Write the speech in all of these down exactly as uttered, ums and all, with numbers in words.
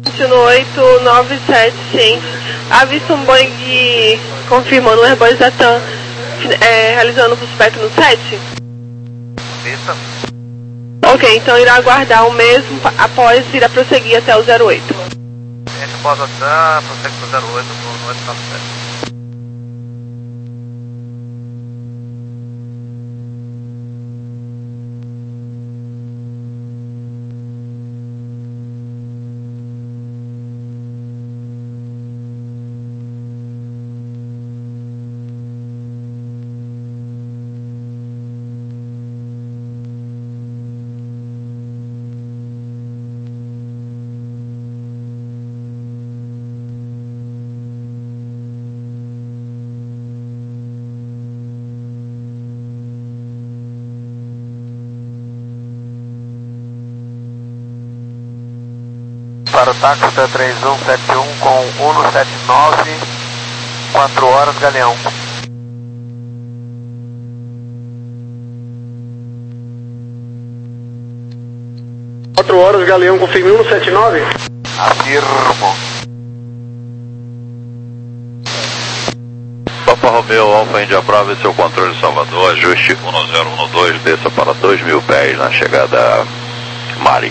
no oito nove sete, sim. Avista um Boeing confirmando o Airbus Latam é, realizando o prospecto no sete? Vista. Ok, então irá aguardar o mesmo após irá prosseguir até o zero oito. Gente, após Latam, prossegue para o zero oito no oito nove sete. Para o táxi da três um sete um com Uno sete nove, quatro horas, Galeão. quatro horas, Galeão, confirme Uno sete nove? Afirmo. Papa Romeo, Alfa Índia Brava, seu controle Salvador, ajuste um zero um dois, desça para dois mil pés na chegada Mari.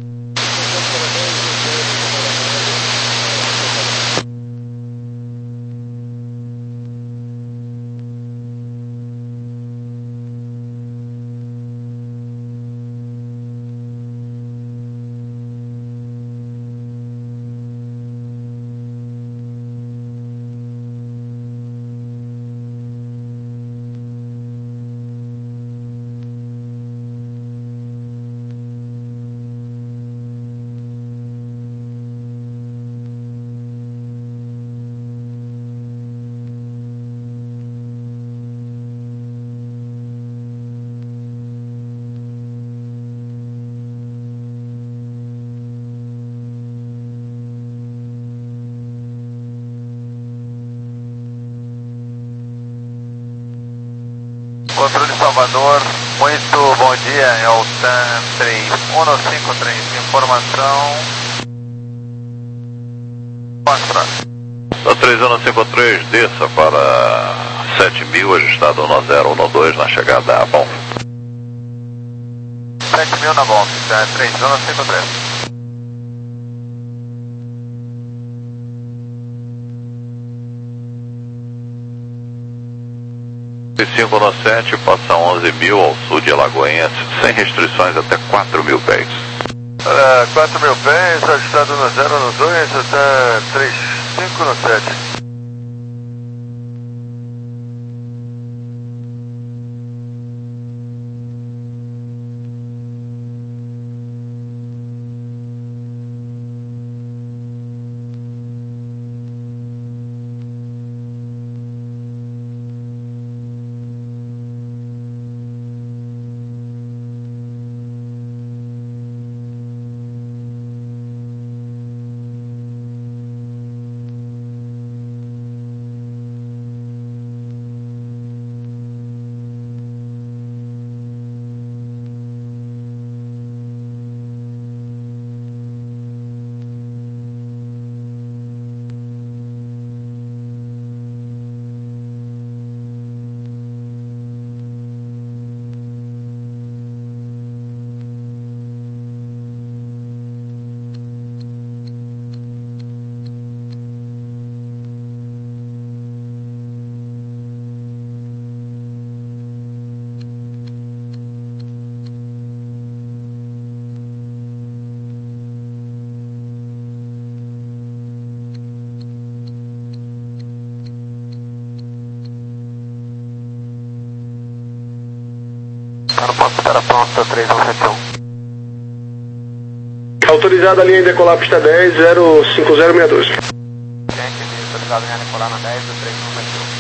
Controle Salvador, muito bom dia, é o TAM três um cinco três, informação. Mostra. três um cinco três, desça para sete mil, ajustado um zero um dois na chegada a Bom. sete mil na Bom, tá, três um cinco três. cinco no sete, passa onze mil ao sul de Alagoinhas, sem restrições até quatro mil pés. Uh, quatro mil pés, ajustado no zero no dois, até três cinco no sete. No ponto de espera pronta, três um sete um. Autorizada a linha decolar pista dez, zero cinco zero seis dois. Gente, autorizada a linha decolar na dez, três um sete um.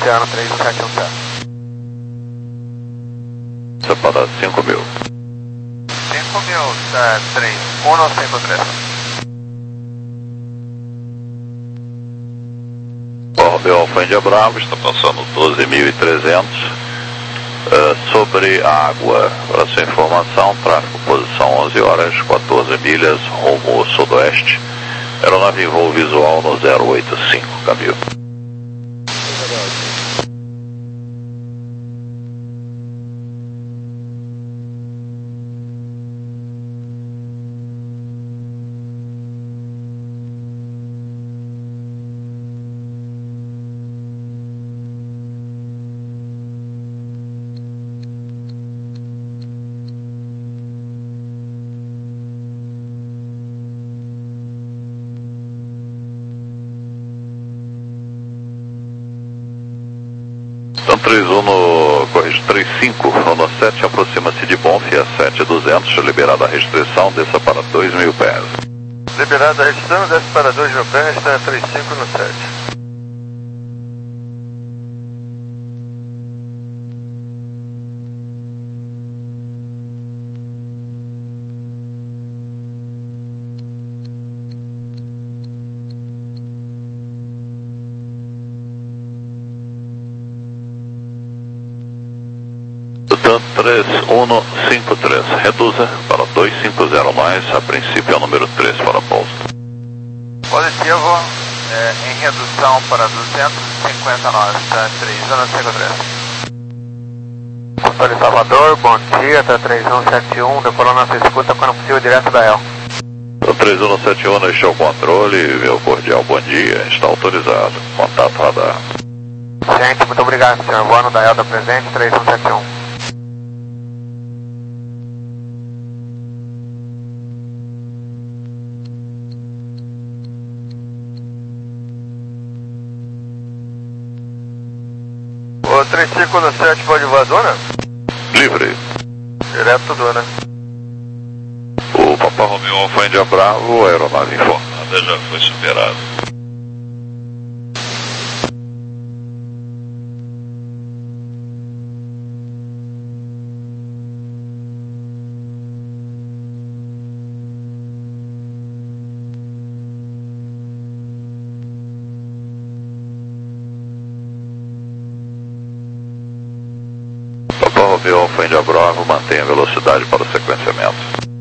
Oceano três um sete um sete. Essa para cinco mil. cinco mil, tá, três um cinco três. Romeu Alfa Índia Bravo, está passando doze mil e trezentos. Uh, sobre a água, para sua informação, tráfego posição onze horas, quatorze milhas, rumo sudoeste. Aeronave em voo visual no zero oito cinco, caminho. três um no correio três cinco, no sete, aproxima-se de Bonfia, sete duzentos, liberada a restrição, desça para dois mil pés. Liberada a restrição, desce para dois mil pés, está três cinco no sete. três um cinco três, reduza para dois cinco zero mais, a princípio é o número três para pouso. Positivo, é, em redução para duzentos e cinquenta nós, tá três um cinco três. Controle Salvador, bom dia, tá três um sete um, decolou nossa escuta quando possível direto da E L. três um sete um, deixou o controle, meu cordial bom dia, está autorizado, contato radar. Gente, muito obrigado, senhor, voa no Dael da presente, três um sete um. O três cinco no sete pode voar Dona? Livre. Direto Dona. O Papa Romeu Alfa Índia Bravo, a aeronave informada já foi superada. Romeu Alfa Índia Bravo, mantenha a velocidade para o sequenciamento.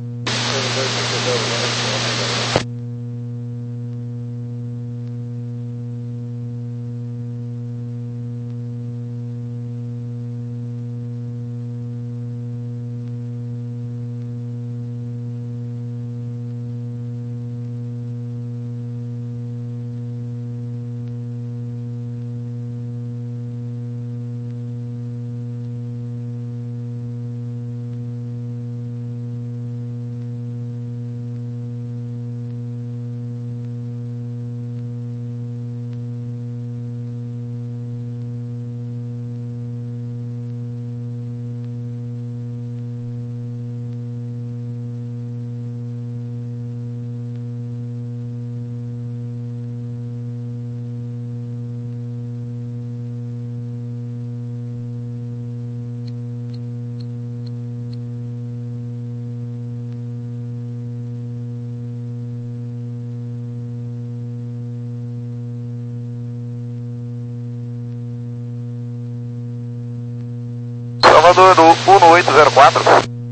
Salvador do um oito zero quatro.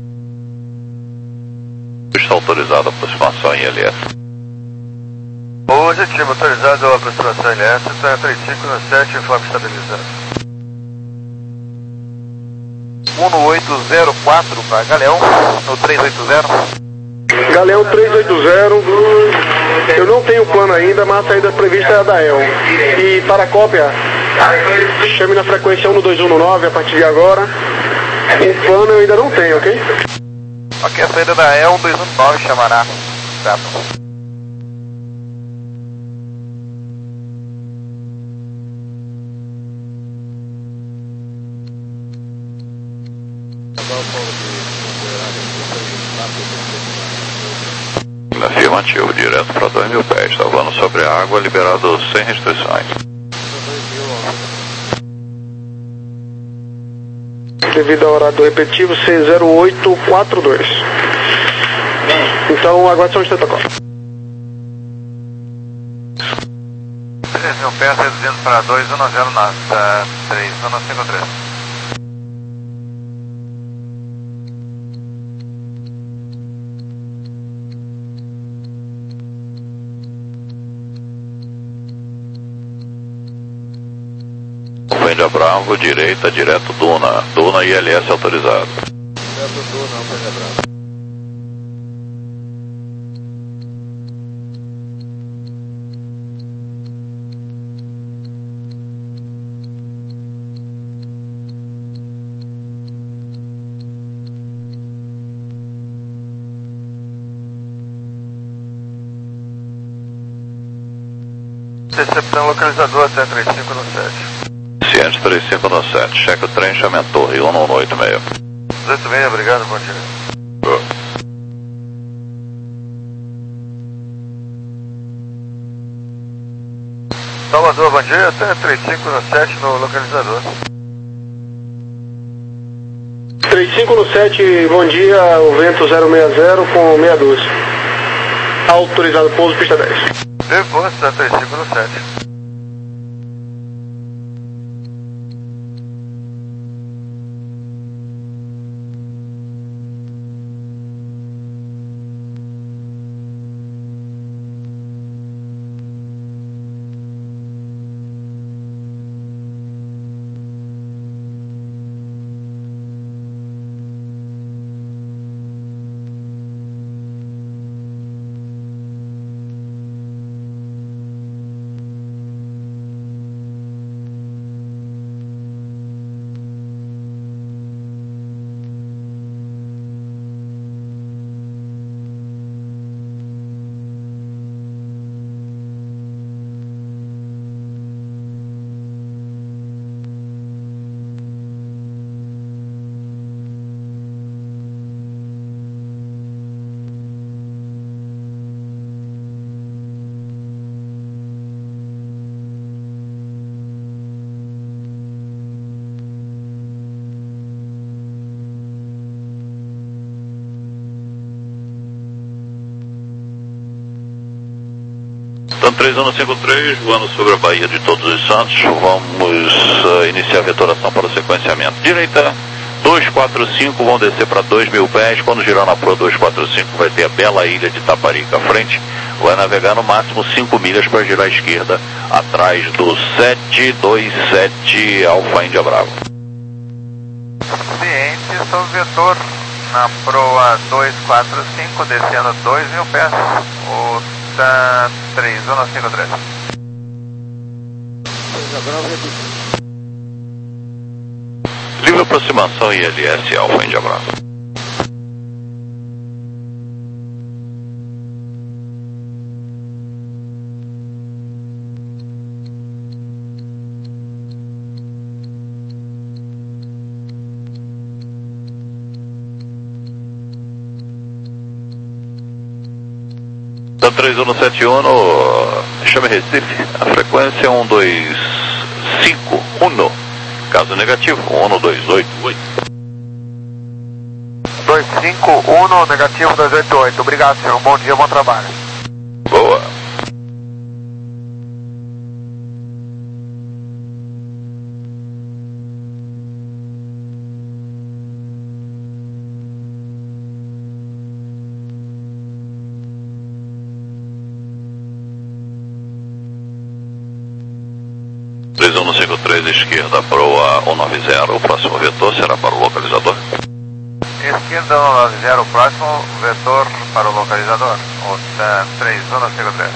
Está autorizado a aproximação em L S. Positivo, autorizado a aproximação em L S, está três cinco no sete, informe estabilizado. um oito zero quatro para Galeão, no três oito zero. Galeão três oito zero, eu não tenho plano ainda, mas a saída prevista é a da E L. E para a cópia, chame na frequência um dois um nove a partir de agora. Um plano eu ainda não tenho, ok? Ok, a saída da E L um dois um nove chamará. Certo. Afirmativo, direto para dois mil pés, está voando sobre a água, liberado sem restrições. devido ao horário do repetitivo C zero oito quatro dois. Então, aguarde só um instante, Tocó. três mil pés reduzindo para dois um zero nove, três um cinco três. Alfendia Bravo, direita, direto Duna. Duna I L S autorizado. Direto Duna, Alfendia Bravo. Decepção localizador até três cinco no sete. Ciente três cinco no sete. Cheque o trem, chamento Torre um um oito seis. oito seis, obrigado, bom dia. Oh. Salvador, bom dia, até três cinco no sete no localizador. três cinco no sete, bom dia, o vento zero seis zero com meia dúzia. Autorizado pouso, pista dez. Depois, até três cinco no sete. Então, três um cinco três, voando sobre a Baía de Todos os Santos, vamos uh, iniciar a vetoração para o sequenciamento. Direita, dois quatro cinco, vão descer para dois mil pés, quando girar na proa dois quatro cinco vai ter a bela ilha de Taparica à frente, vai navegar no máximo cinco milhas para girar à esquerda, atrás do sete dois sete Alfa Índia Bravo. Ciente, sou vetor na proa dois quatro cinco, descendo dois mil pés, o três um cinco três. Livre aproximação I L S Alfa Índia Bravo. Então, três um sete um, chame Recife, a frequência é um dois cinco um, caso negativo, um dois oito oito. dois cinco um, negativo dois oito oito, obrigado senhor, bom dia, bom trabalho. Boa. três um cinco três, esquerda, proa um nove zero, o próximo vetor será para o localizador. Esquerda um nove zero, o próximo vetor para o localizador, o três um cinco três.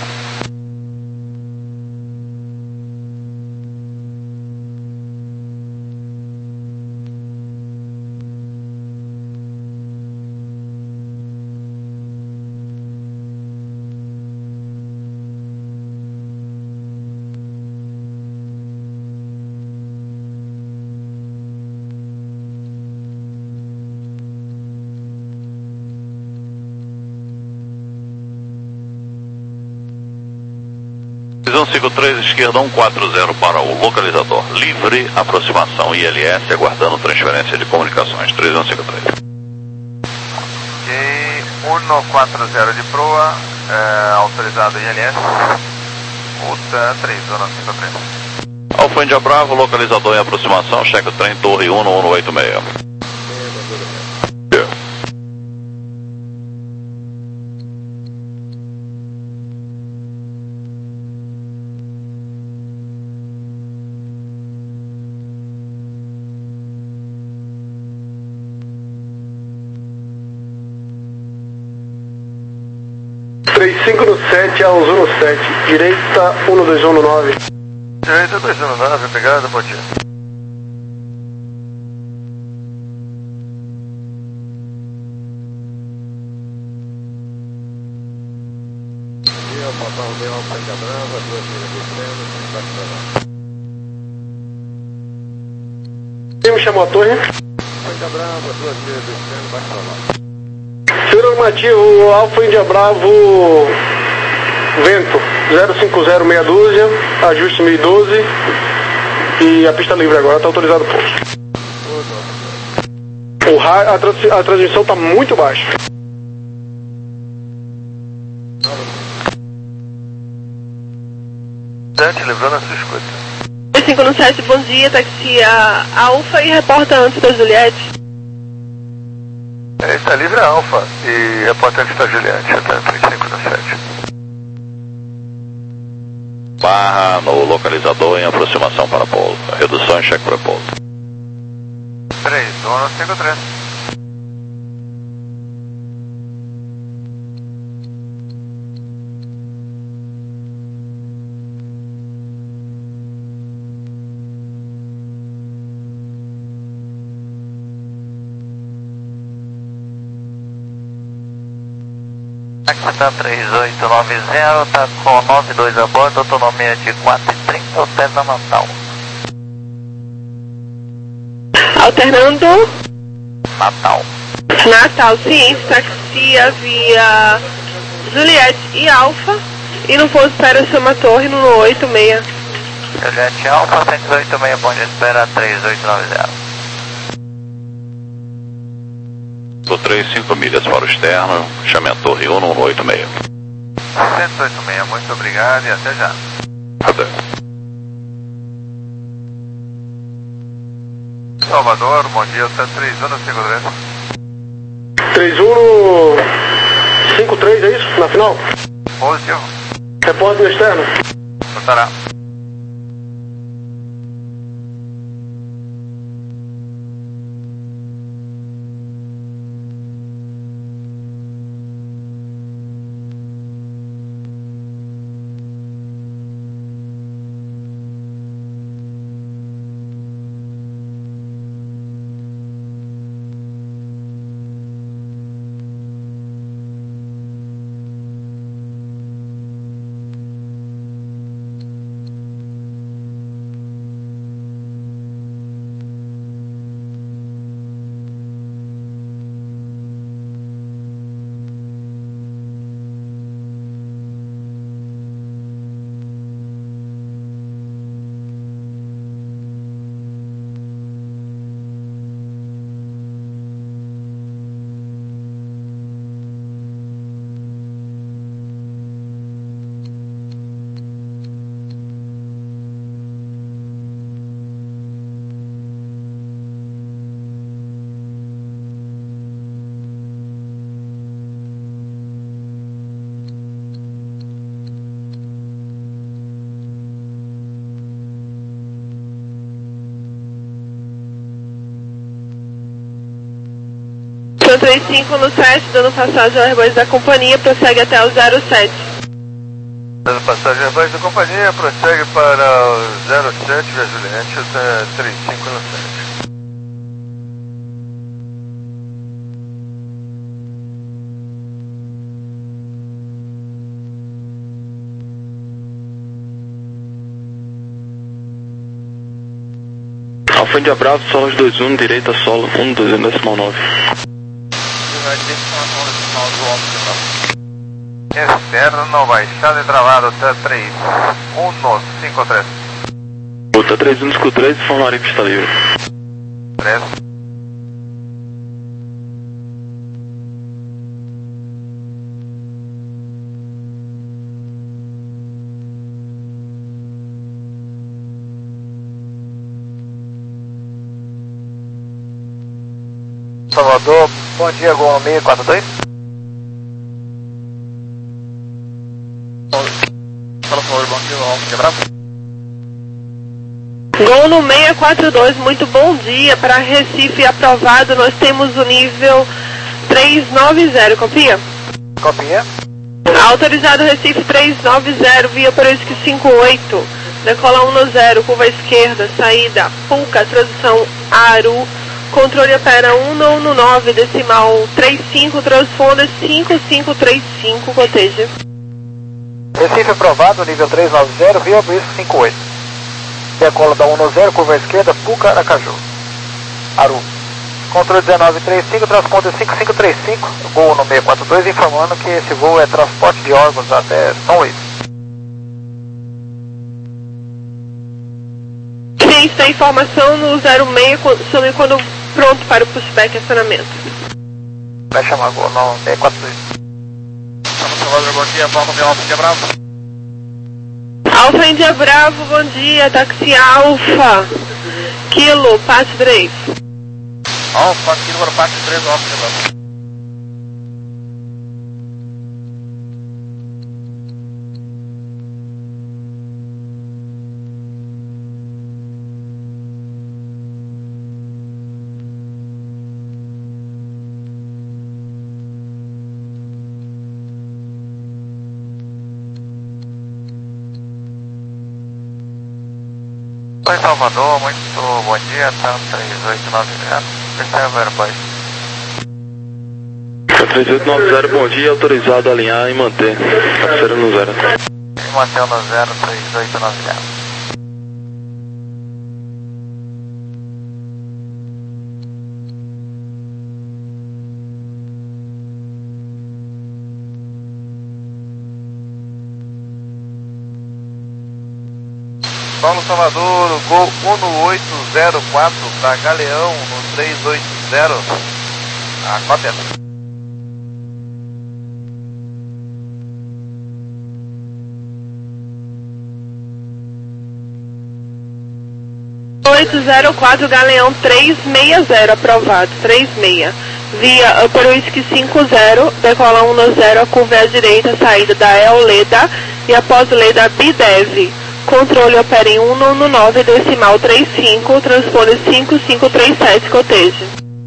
um cinco três, esquerda um quatro zero para o localizador. Livre, aproximação I L S, aguardando transferência de comunicações. três um cinco três. Ok, um quatro zero de proa, é, autorizado I L S, ulta três um cinco três. Alfa Índia Bravo, localizador em aproximação, cheque o trem, torre um um oito seis. três cinco no sete ao um sete, direita um dois um nove. Direita dois um nove, pegada, bom dia. Quem me chamou a torre? Senhor normativo, Alfa Índia Bravo, vento, zero cinco zero meia dúzia, ajuste mil e doze, e a pista livre agora, está autorizado o pouso. O ra- a, trans- a transmissão está muito baixa. Sete, lembrando a sua escuta. três cinco no sete, bom dia, taxi a Alfa e reporta antes da Juliette. É, está livre a Alfa e repórter está Juliette, até três cinco no sete. Barra no localizador em aproximação para pouso. Redução em cheque para pouso. três um cinco três. Aqui está três oito nove zero, está com nove dois a bordo, autonomia de quatro e trinta, hotel da Natal. Alternando Natal. Natal, sim, taxia via Juliette e Alfa e no pouso espera chama torre no oito seis. Juliette Alfa, cento e oito seis, bom dia, espera três oito nove zero. Por três, cinco milhas para o externo, chame a torre um um oito seis. cento e oito seis, muito obrigado e até já. Até. Salvador, bom dia, está três um cinco três. três um cinco três, é isso? Na final? Positivo. Repórter no externo. Notará. três cinco no sete, dando passagem ao Airbus da companhia, prossegue até o zero sete. Dando passagem Airbus da companhia, prossegue para o zero sete, via Juliette, até três cinco no sete. Alfa Índia Bravo, solo dois um, direita solo, um dois um decimal nove. externo, baixada e travado, T três um cinco três. O T três um cinco três, informaria que está livre. três. Salvador, bom dia, Gol no seis quatro dois. Fala, por favor, bom dia, Alfa de Bravo. Gol no seis quatro dois, muito bom dia. Para Recife aprovado, nós temos o nível três nove zero, copia? Copia. Autorizado Recife três nove zero, via para o Whisky cinco oito. Decola um no zero, curva esquerda, saída, Pulca, transição Aru. Controle opera um no nove, decimal trinta e cinco, transponder cinco cinco três cinco, coteja. Recife aprovado, nível três nove zero, via Brisco cinco oito. Decola da um no zero, curva esquerda, Puca, Aracaju. Aru. Controle dezenove trinta e cinco, transponder cinco cinco três cinco, Gol no seis quatro dois, informando que esse voo é transporte de órgãos até São Luís. Ciência da informação no zero seis, some quando pronto para o pushback e acionamento. Vai chamar Gol no seis quatro dois. Vamos, Salvador, bom dia, Palco de Alfa de Bravo. Alfa Índia Bravo, bom dia, táxi Alfa, Kilo, parte três. Alfa, Kilo, parte três, Alfa de Bravo. Oi, Salvador, muito bom dia, TAM três oito nove zero, reserva Airbus. três oito nove zero, bom dia, autorizado a alinhar e manter. Cabeceira no zero. E manter no zero três oito nove zero. Paulo Salvador, Gol um oito zero quatro para Galeão no três oito zero. A cópia. oito zero quatro, Galeão três seis zero, aprovado, três seis. Via Upper Whisky cinco zero, decola um no zero, a curva é à direita, saída da El Leda e após Leda Bidev. Controle opera em um no nove, decimal trinta e cinco, transponder cinco cinco três sete, coteja.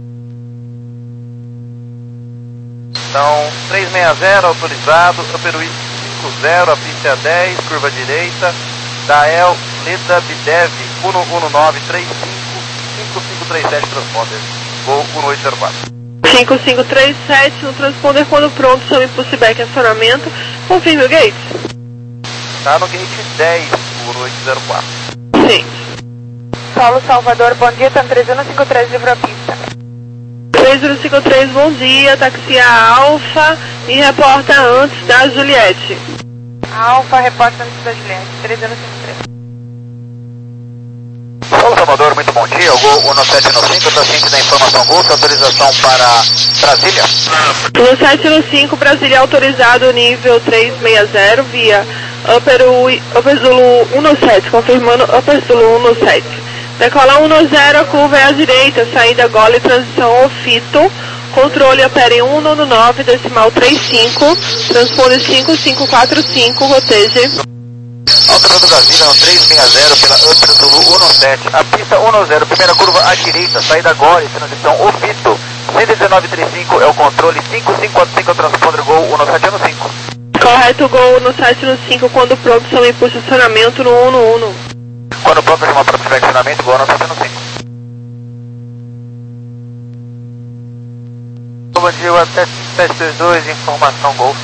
Então, três seis zero, autorizado, Upper Whisky cinco zero, a pista é a dez, curva direita, Dael, Leda, Bidev, um um nove três cinco, cinco cinco três sete, transponder, Gol um oito zero quatro. cinco cinco três sete, no transponder quando pronto, chame pushback e acionamento, confirme o gate. Está no gate dez, um oito zero quatro. Sim. Paulo Salvador, bom dia, TAM três um cinco três, livre a pista. três um cinco três, bom dia, táxi Alfa e reporta antes da Juliette. Alfa, repórter antes da Juliette, três um cinco três. Paulo Salvador, muito bom dia, o Gol um sete cinco, está ciente da informação Golf, autorização para Brasília. No sete cinco, Brasília autorizado, nível três seis zero, via Upper, Upper Zulu um sete, confirmando Upper Zulu um sete. Decola um zero, curva é à direita, saída Gole, transição Ofito, controle opera em um no nove, decimal trinta e cinco, transponder cinco cinco quatro cinco, roteje. Alterando Brasília no três seis zero pela Upper Zulu um sete, a pista um zero, primeira curva à direita, saída Gole, transição Ofito, cento e dezenove trinta e cinco é o controle, cinco cinco quatro cinco é o transponder Gol um sete cinco. Correto, Gol no sete cinco, quando pronto, chame posicionamento no um no um. Quando pronto, chamar para flexionamento, Gol no sete cinco. Bom dia, o até sete dois dois, informação Golf.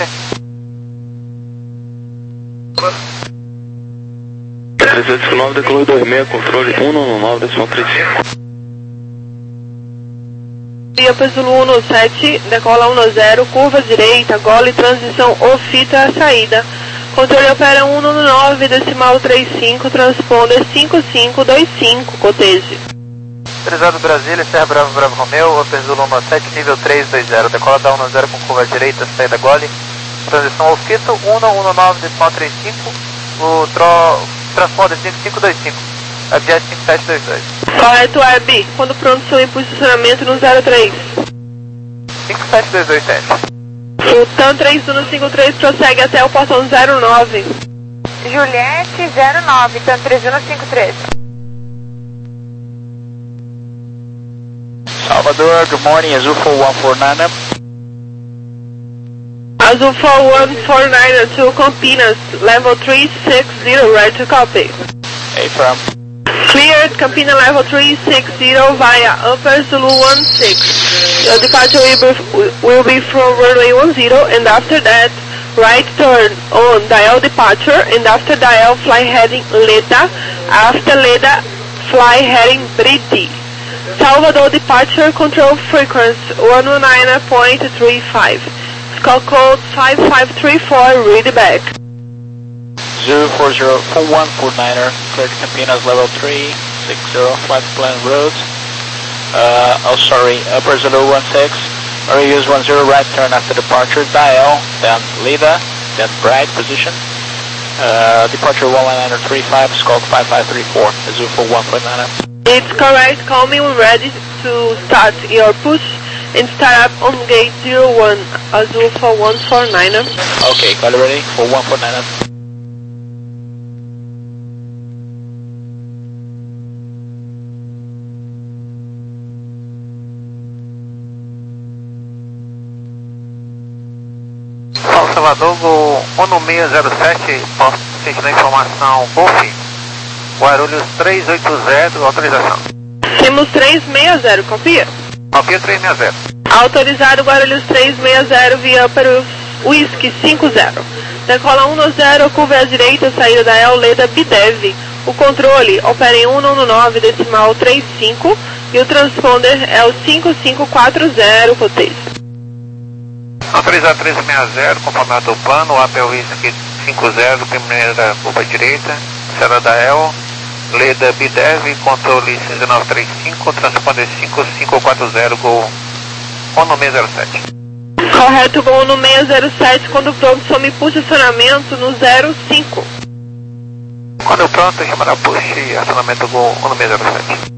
três oito nove, decolou dois seis, controle um no nove, decimal trinta e cinco. E via Pesulo um sete, decola um zero, curva direita, gole, transição ou fita à saída. Controle opera um nove, decimal trinta e cinco, transponder cinco cinco dois cinco, coteje. Autorizado Brasília, Serra Bravo, Bravo Romeu, Pesulo um sete, nível três dois zero, decola da um zero com curva direita, saída gole, transição ou fita, um nove, decimal trinta e cinco, o tro... transponder cinco cinco dois cinco. Abjet cinco sete dois dois. Correto, Web. Quando pronto, sou em posicionamento no zero três. cinco sete dois dois sete. O TAM três um cinco três prossegue até o portão zero nove. Juliette zero nove, TAM três um cinco três. Salvador, good morning, Azul four one four nine. Azul four one four nine to Campinas, level three six zero, right to copy. Hey, from. Cleared, Campina level three six zero via Upper Zulu one six. Your departure will be, will be from runway one zero, and after that, right turn on dial departure, and after dial fly heading Leda, after Leda fly heading Briti. Salvador departure control frequency one nineteen point three five. Score code five five three four, read back. zero four zero four one four niner, cleared Campinas level three six zero, flight plan route. Uh, oh sorry, Upper Zulu one six, or use one zero right turn after departure, dial, then Leda, then bright position. Uh, departure one nine three five, scope five five three four, Zulu four one four niner. It's correct, call me when ready to start your push and start up on gate zero one, Azul four one four nine. Okay, call ready, four one four nine. Salvador, Gol um seis zero sete, posso seguir a informação Golf, Guarulhos três oito zero, autorização. Temos três seis zero, copia? Copia três seis zero. Autorizado Guarulhos três seis zero via para Whisky cinco zero. Decola um zero, curva à direita, saída da El Leda Bidev. O controle opera em um nove, decimal trinta e cinco e o transponder é o cinco cinco quatro zero, cotejo. Autorizado três seis zero, conformado o plano, Apple Whisky cinco zero, primeira curva direita, saída da El Leda Bidev, controle cinco nove três cinco, transponder cinco cinco quatro zero, Gol um seis zero sete. Correto, Gol no seis zero sete, quando pronto, some posicionamento no zero cinco. Quando pronto, chamará push e acionamento Gol um seis zero sete.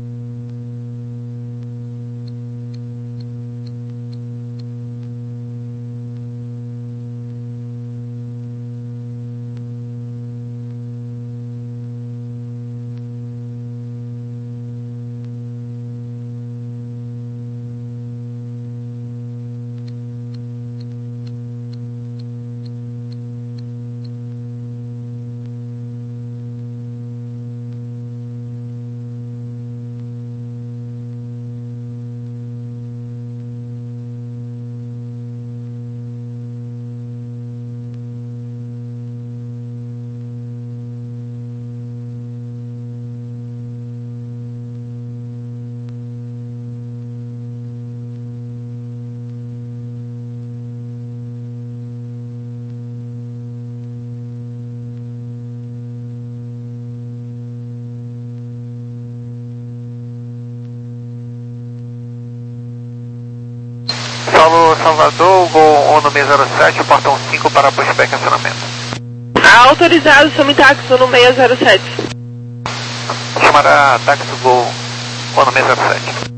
Salvador, Gol um seis zero sete, portão cinco para pushback e acionamento. Autorizado, some táxi no seis zero sete. Chamará táxi Gol um seis zero sete.